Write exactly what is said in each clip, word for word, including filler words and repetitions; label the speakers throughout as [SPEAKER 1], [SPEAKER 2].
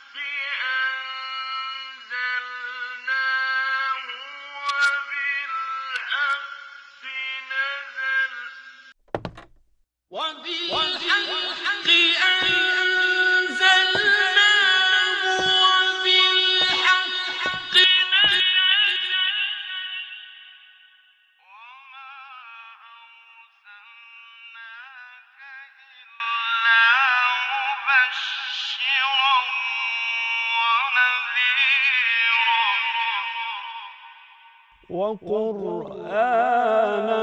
[SPEAKER 1] أنزلناه وبالحق نزل وبالحق أنزلناه وبالحق نزل وما أرسلناك إلا مبشرا ونذيرا
[SPEAKER 2] وقرآنا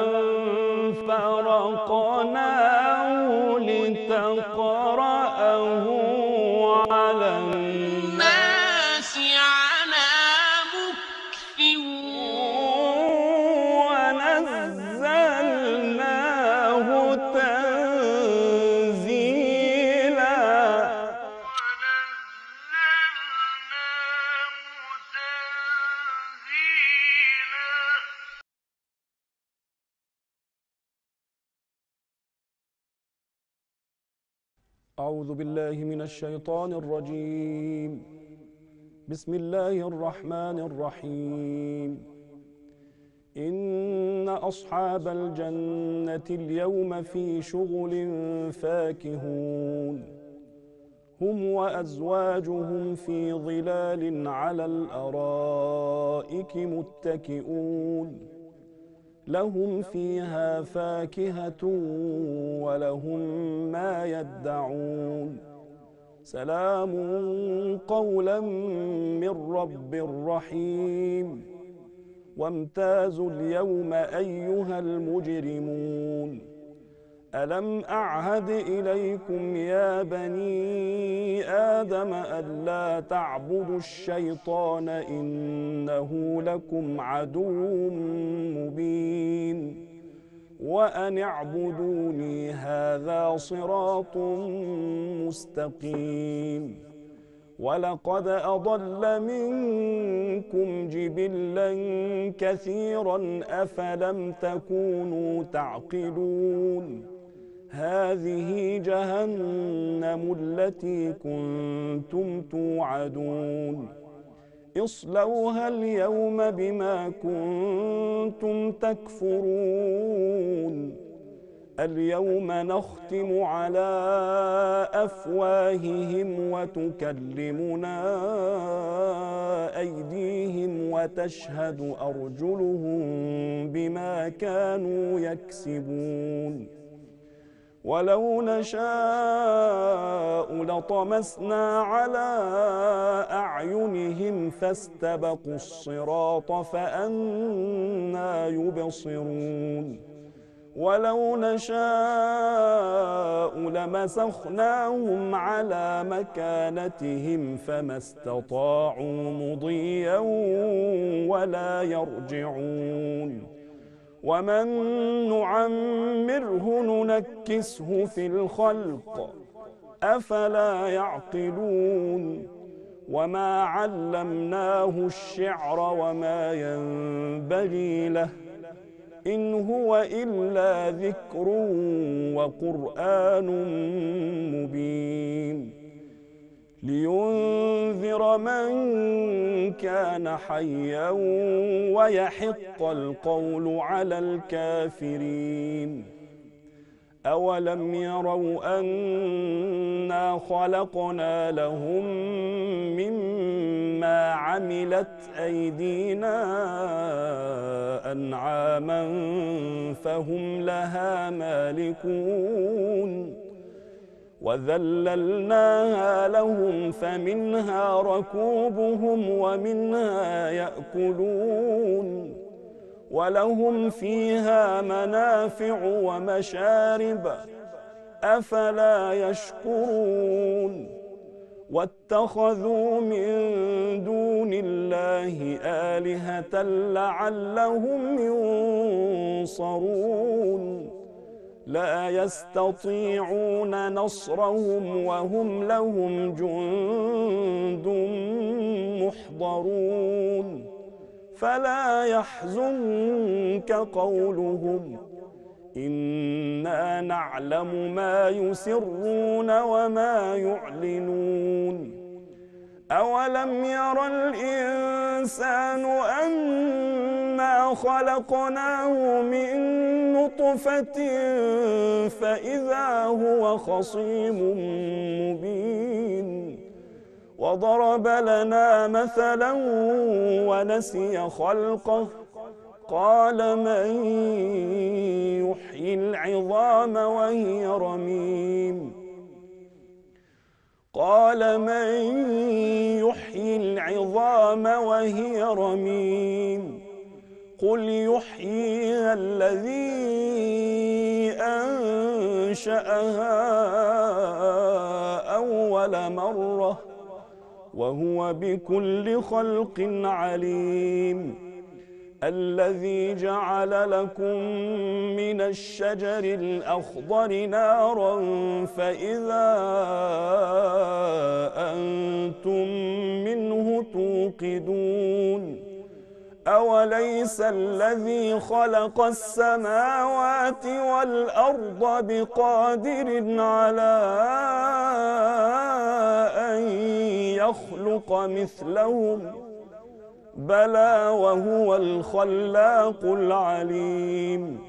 [SPEAKER 2] فرقناه لتقرأه على الناس
[SPEAKER 1] على مكث
[SPEAKER 2] ونزلناه تنزيلا
[SPEAKER 1] ونزلناه تنزيلا
[SPEAKER 2] أعوذ بالله من الشيطان الرجيم. بسم الله الرحمن الرحيم. إن أصحاب الجنة اليوم في شغل فاكهون هم وأزواجهم في ظلال على الأرائك متكئون لهم فيها فاكهة ولهم ما يدعون سلام قولا من رب رحيم. وامتازوا اليوم أيها المجرمون ألم أعهد إليكم يا بني آدم ألا تعبدوا الشيطان إنه لكم عدو مبين وأن اعبدوني هذا صراط مستقيم. ولقد أضل منكم جبلا كثيرا أفلم تكونوا تعقلون هذه جهنم التي كنتم توعدون اصلوها اليوم بما كنتم تكفرون اليوم نختم على أفواههم وتكلمنا أيديهم وتشهد أرجلهم بما كانوا يكسبون ولو نشاء لطمسنا على أعينهم فاستبقوا الصراط فأنى يبصرون ولو نشاء لمسخناهم على مكانتهم فما استطاعوا مضيا ولا يرجعون ومن نعمره ننكسه في الخلق أفلا يعقلون وما علمناه الشعر وما ينبغي له إن هو إلا ذكر وقرآن مبين لينذر من كان حيا ويحق القول على الكافرين أولم يروا أنا خلقنا لهم مما عملت أيدينا أنعاما فهم لها مالكون وذللناها لهم فمنها ركوبهم ومنها يأكلون ولهم فيها منافع ومشارب أفلا يشكرون واتخذوا من دون الله آلهة لعلهم ينصرون لا يستطيعون نصرهم وهم لهم جند محضرون فلا يحزنك قولهم إنا نعلم ما يسرون وما يعلنون أولم ير الإنسان أنا خلقناه من نطفة فإذا هو خصيم مبين وضرب لنا مثلا ونسي خلقه قال من يحيي العظام وهي رميم قال من يحيي العظام وهي رميم قل يحييها الذي أنشأها أول مرة وهو بكل خلق عليم الذي جعل لكم من الشجر الأخضر نارا فإذا أنتم منه توقدون أوليس الذي خلق السماوات والأرض بقادر على أن يخلق مثلهم بلى وهو الخلاق العليم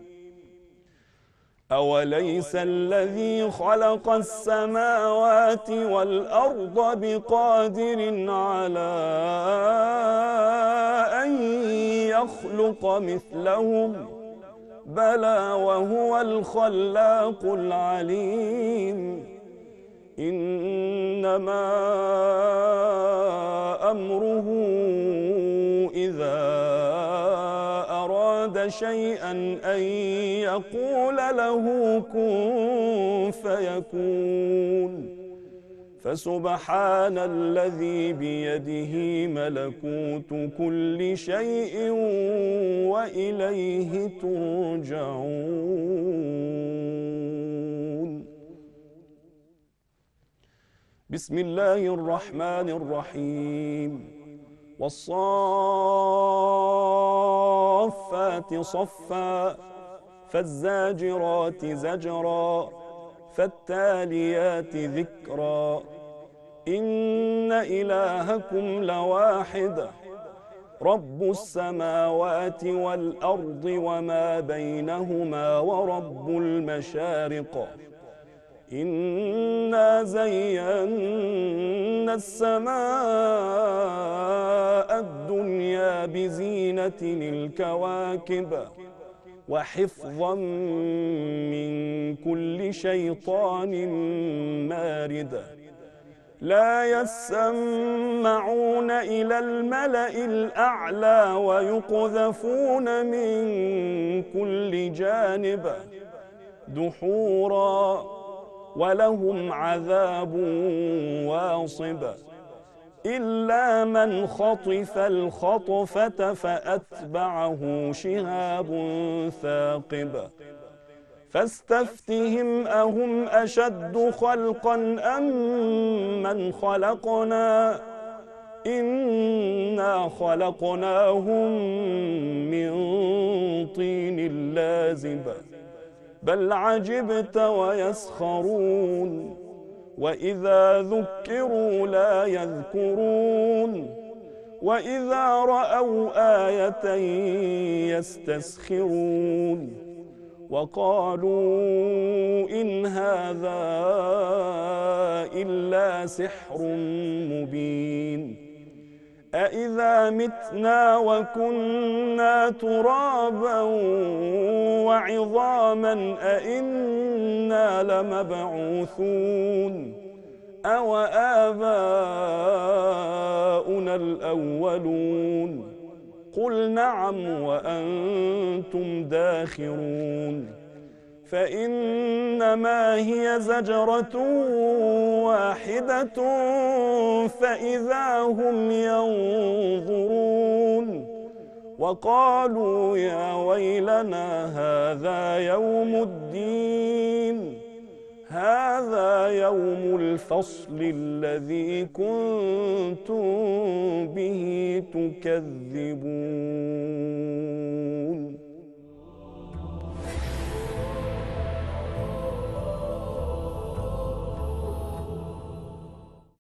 [SPEAKER 2] أوليس الذي خلق السماوات والأرض بقادر على أن يخلق مثلهم بلى وهو الخلاق العليم إنما أمره إذا أراد شيئا أن يقول له كن فيكون فسبحان الذي بيده ملكوت كل شيء وإليه ترجعون. بسم الله الرحمن الرحيم والصافات صفا فالزاجرات زجرا فالتاليات ذكرا إن إلهكم لواحد رب السماوات والأرض وما بينهما ورب المشارق إنا زينا السماء الدنيا بزينة الكواكب وحفظا من كل شيطان مارد لا يسمعون إلى الملأ الأعلى ويقذفون من كل جانب دحورا ولهم عذاب واصب إلا من خطف الخطفة فأتبعه شهاب ثاقب فاستفتهم أهم أشد خلقا أم من خلقنا إنا خلقناهم من طين لازب بل عجبت ويسخرون وإذا ذكروا لا يذكرون وإذا رأوا آية يستسخرون وقالوا إن هذا إلا سحر مبين أإذا متنا وكنا ترابا وعظاما أإنا لمبعوثون أو آباؤنا الأولون قل نعم وأنتم داخرون فإنما هي زجرة واحدة فإذا هم ينظرون وقالوا يا ويلنا هذا يوم الدين هذا يوم الفصل الذي كنتم به تكذبون.